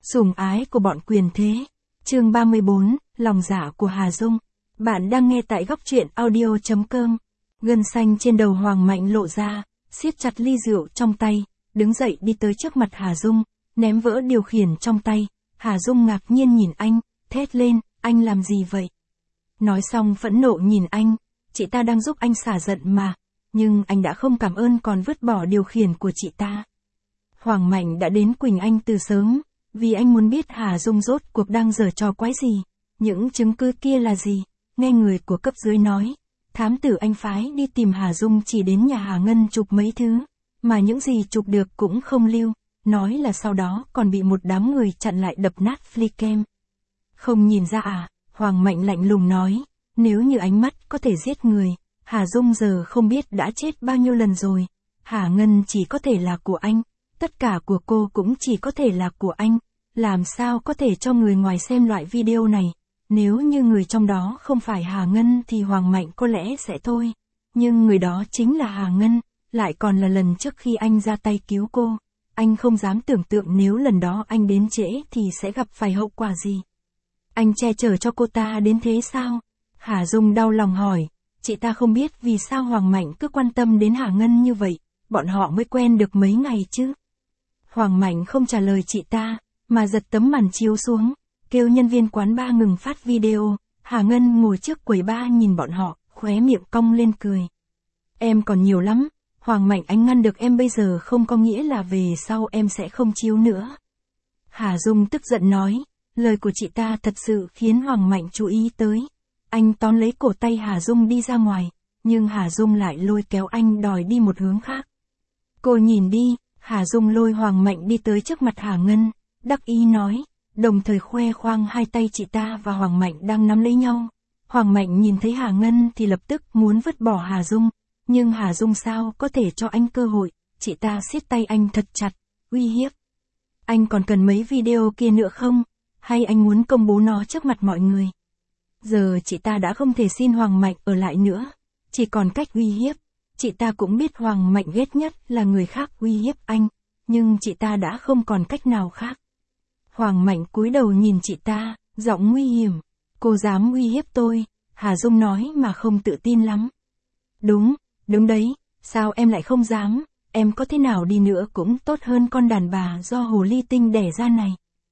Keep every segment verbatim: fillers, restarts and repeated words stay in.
Sủng ái của bọn quyền thế. Chương ba mươi bốn, lòng dạ của Hà Dung. Bạn đang nghe tại góc truyện audio chấm com. Gân xanh trên đầu Hoàng Mạnh lộ ra, siết chặt ly rượu trong tay, đứng dậy đi tới trước mặt Hà Dung, ném vỡ điều khiển trong tay. Hà Dung ngạc nhiên nhìn anh, thét lên, anh làm gì vậy? Nói xong phẫn nộ nhìn anh, chị ta đang giúp anh xả giận mà, nhưng anh đã không cảm ơn còn vứt bỏ điều khiển của chị ta. Hoàng Mạnh đã đến Quỳnh Anh từ sớm, vì anh muốn biết Hà Dung rốt cuộc đang giở trò quái gì, những chứng cứ kia là gì. Nghe người của cấp dưới nói, thám tử anh phái đi tìm Hà Dung chỉ đến nhà Hà Ngân chụp mấy thứ, mà những gì chụp được cũng không lưu, nói là sau đó còn bị một đám người chặn lại đập nát flycam. Không nhìn ra à? Hoàng Mạnh lạnh lùng nói, nếu như ánh mắt có thể giết người, Hà Dung giờ không biết đã chết bao nhiêu lần rồi. Hà Ngân chỉ có thể là của anh, tất cả của cô cũng chỉ có thể là của anh, làm sao có thể cho người ngoài xem loại video này. Nếu như người trong đó không phải Hà Ngân thì Hoàng Mạnh có lẽ sẽ thôi, nhưng người đó chính là Hà Ngân, lại còn là lần trước khi anh ra tay cứu cô. Anh không dám tưởng tượng nếu lần đó anh đến trễ thì sẽ gặp phải hậu quả gì. Anh che chở cho cô ta đến thế sao? Hà Dung đau lòng hỏi, chị ta không biết vì sao Hoàng Mạnh cứ quan tâm đến Hà Ngân như vậy, bọn họ mới quen được mấy ngày chứ. Hoàng Mạnh không trả lời chị ta, mà giật tấm màn chiếu xuống, kêu nhân viên quán bar ngừng phát video. Hà Ngân ngồi trước quầy bar nhìn bọn họ, khóe miệng cong lên cười. Em còn nhiều lắm, Hoàng Mạnh anh ngăn được em bây giờ không có nghĩa là về sau em sẽ không chiếu nữa. Hà Dung tức giận nói, lời của chị ta thật sự khiến Hoàng Mạnh chú ý tới. Anh tóm lấy cổ tay Hà Dung đi ra ngoài, nhưng Hà Dung lại lôi kéo anh đòi đi một hướng khác. Cô nhìn đi, Hà Dung lôi Hoàng Mạnh đi tới trước mặt Hà Ngân, đắc ý nói, đồng thời khoe khoang hai tay chị ta và Hoàng Mạnh đang nắm lấy nhau. Hoàng Mạnh nhìn thấy Hà Ngân thì lập tức muốn vứt bỏ Hà Dung, nhưng Hà Dung sao có thể cho anh cơ hội, chị ta siết tay anh thật chặt, uy hiếp. Anh còn cần mấy video kia nữa không? Hay anh muốn công bố nó trước mặt mọi người? Giờ chị ta đã không thể xin Hoàng Mạnh ở lại nữa, chỉ còn cách uy hiếp. Chị ta cũng biết Hoàng Mạnh ghét nhất là người khác uy hiếp anh, nhưng chị ta đã không còn cách nào khác. Hoàng Mạnh cúi đầu nhìn chị ta, giọng nguy hiểm, cô dám uy hiếp tôi? Hà Dung nói mà không tự tin lắm. Đúng, đúng đấy, sao em lại không dám, em có thế nào đi nữa cũng tốt hơn con đàn bà do hồ ly tinh đẻ ra này.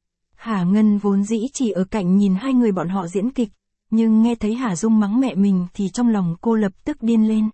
Hà Ngân vốn dĩ chỉ ở cạnh nhìn hai người bọn họ diễn kịch, nhưng nghe thấy Hà Dung mắng mẹ mình thì trong lòng cô lập tức điên lên.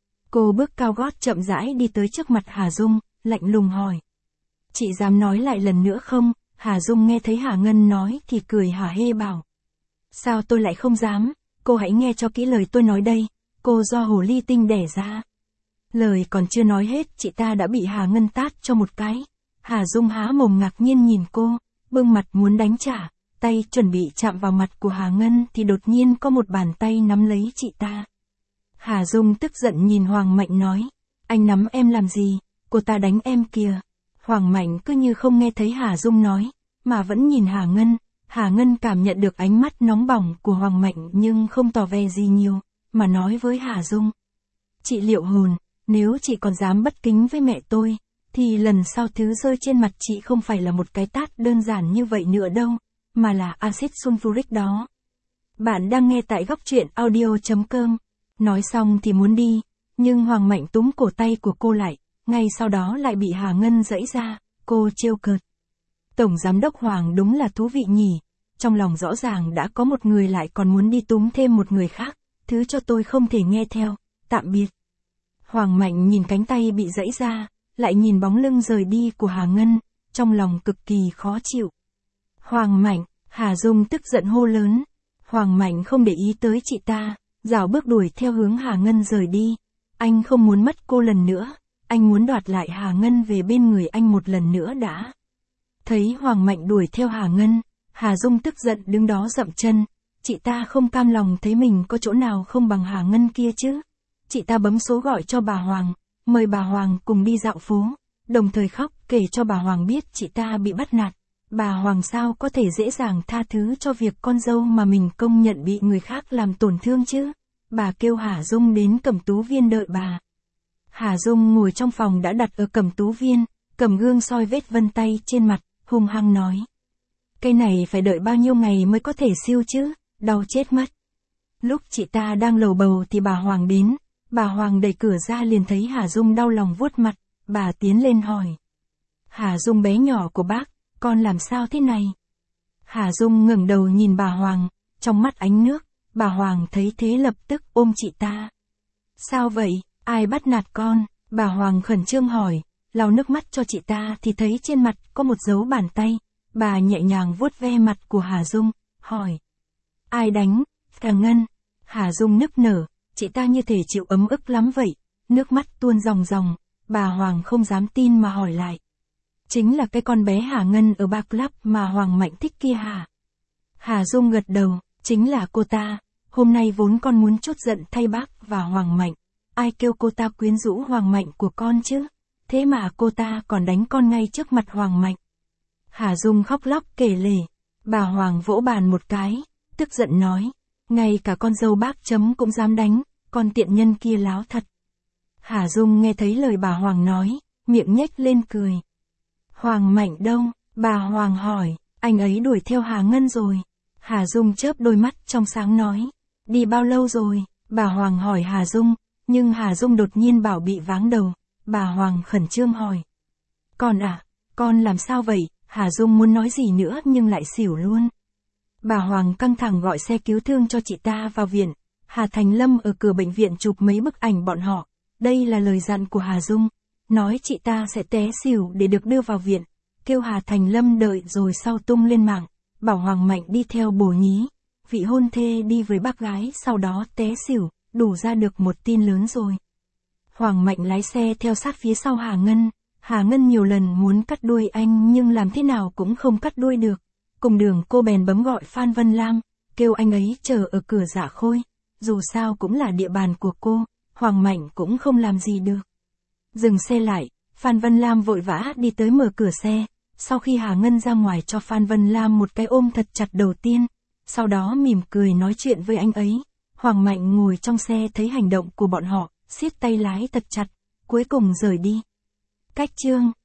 Cô bước cao gót chậm rãi đi tới trước mặt Hà Dung, lạnh lùng hỏi. Chị dám nói lại lần nữa không? Hà Dung nghe thấy Hà Ngân nói thì cười hả hê bảo. Sao tôi lại không dám, cô hãy nghe cho kỹ lời tôi nói đây, cô do hồ ly tinh đẻ ra. Lời còn chưa nói hết chị ta đã bị Hà Ngân tát cho một cái. Hà Dung há mồm ngạc nhiên nhìn cô, bưng mặt muốn đánh trả, tay chuẩn bị chạm vào mặt của Hà Ngân thì đột nhiên có một bàn tay nắm lấy chị ta. Hà Dung tức giận nhìn Hoàng Mạnh nói, anh nắm em làm gì, cô ta đánh em kìa. Hoàng Mạnh cứ như không nghe thấy Hà Dung nói, mà vẫn nhìn Hà Ngân. Hà Ngân cảm nhận được ánh mắt nóng bỏng của Hoàng Mạnh nhưng không tỏ vẻ gì nhiều, mà nói với Hà Dung. Chị Liệu Hồn, nếu chị còn dám bất kính với mẹ tôi, thì lần sau thứ rơi trên mặt chị không phải là một cái tát đơn giản như vậy nữa đâu, mà là axit sulfuric đó. Bạn đang nghe tại góc truyện audio chấm com. Nói xong thì muốn đi, nhưng Hoàng Mạnh túm cổ tay của cô lại, ngay sau đó lại bị Hà Ngân giãy ra, cô trêu cợt. Tổng giám đốc Hoàng đúng là thú vị nhỉ, trong lòng rõ ràng đã có một người lại còn muốn đi túm thêm một người khác, thứ cho tôi không thể nghe theo, tạm biệt. Hoàng Mạnh nhìn cánh tay bị giãy ra, lại nhìn bóng lưng rời đi của Hà Ngân, trong lòng cực kỳ khó chịu. Hoàng Mạnh, Hà Dung tức giận hô lớn. Hoàng Mạnh không để ý tới chị ta, rảo bước đuổi theo hướng Hà Ngân rời đi. Anh không muốn mất cô lần nữa, anh muốn đoạt lại Hà Ngân về bên người anh một lần nữa đã. Thấy Hoàng Mạnh đuổi theo Hà Ngân, Hà Dung tức giận đứng đó dậm chân. Chị ta không cam lòng thấy mình có chỗ nào không bằng Hà Ngân kia chứ. Chị ta bấm số gọi cho bà Hoàng, mời bà Hoàng cùng đi dạo phố, đồng thời khóc kể cho bà Hoàng biết chị ta bị bắt nạt. Bà Hoàng sao có thể dễ dàng tha thứ cho việc con dâu mà mình công nhận bị người khác làm tổn thương chứ. Bà kêu Hà Dung đến Cẩm Tú Viên đợi bà. Hà Dung ngồi trong phòng đã đặt ở Cẩm Tú Viên, cầm gương soi vết vân tay trên mặt, hung hăng nói. Cây này phải đợi bao nhiêu ngày mới có thể siêu chứ, đau chết mất. Lúc chị ta đang lầu bầu thì bà Hoàng đến, bà Hoàng đẩy cửa ra liền thấy Hà Dung đau lòng vuốt mặt, bà tiến lên hỏi. Hà Dung bé nhỏ của bác, con làm sao thế này? Hà Dung ngẩng đầu nhìn bà Hoàng, trong mắt ánh nước, bà Hoàng thấy thế lập tức ôm chị ta. Sao vậy, ai bắt nạt con? Bà Hoàng khẩn trương hỏi, lau nước mắt cho chị ta thì thấy trên mặt có một dấu bàn tay, bà nhẹ nhàng vuốt ve mặt của Hà Dung, hỏi. Ai đánh? Thằng Ngân. Hà Dung nức nở, chị ta như thể chịu ấm ức lắm vậy, nước mắt tuôn ròng ròng, bà Hoàng không dám tin mà hỏi lại. Chính là cái con bé Hà Ngân ở bar club mà Hoàng Mạnh thích kia hả? Hà Dung gật đầu, chính là cô ta, hôm nay vốn con muốn trút giận thay bác và Hoàng Mạnh, ai kêu cô ta quyến rũ Hoàng Mạnh của con chứ, thế mà cô ta còn đánh con ngay trước mặt Hoàng Mạnh. Hà Dung khóc lóc kể lể, bà Hoàng vỗ bàn một cái, tức giận nói, ngay cả con dâu bác chấm cũng dám đánh, con tiện nhân kia láo thật. Hà Dung nghe thấy lời bà Hoàng nói, miệng nhếch lên cười. Hoàng Mạnh đâu? Bà Hoàng hỏi, anh ấy đuổi theo Hà Ngân rồi. Hà Dung chớp đôi mắt trong sáng nói, đi bao lâu rồi? Bà Hoàng hỏi Hà Dung, nhưng Hà Dung đột nhiên bảo bị váng đầu, bà Hoàng khẩn trương hỏi. Con à, con làm sao vậy? Hà Dung muốn nói gì nữa nhưng lại xỉu luôn. Bà Hoàng căng thẳng gọi xe cứu thương cho chị ta vào viện, Hà Thành Lâm ở cửa bệnh viện chụp mấy bức ảnh bọn họ, đây là lời dặn của Hà Dung, nói chị ta sẽ té xỉu để được đưa vào viện, kêu Hà Thành Lâm đợi rồi sau tung lên mạng, bảo Hoàng Mạnh đi theo bồ nhí, vị hôn thê đi với bác gái sau đó té xỉu, đủ ra được một tin lớn rồi. Hoàng Mạnh lái xe theo sát phía sau Hà Ngân, Hà Ngân nhiều lần muốn cắt đuôi anh nhưng làm thế nào cũng không cắt đuôi được. Cùng đường cô bèn bấm gọi Phan Vân Lam, kêu anh ấy chờ ở cửa Dạ Khôi, dù sao cũng là địa bàn của cô, Hoàng Mạnh cũng không làm gì được. Dừng xe lại, Phan Vân Lam vội vã đi tới mở cửa xe, sau khi Hà Ngân ra ngoài cho Phan Vân Lam một cái ôm thật chặt đầu tiên, sau đó mỉm cười nói chuyện với anh ấy. Hoàng Mạnh ngồi trong xe thấy hành động của bọn họ, siết tay lái thật chặt, cuối cùng rời đi. Cách chương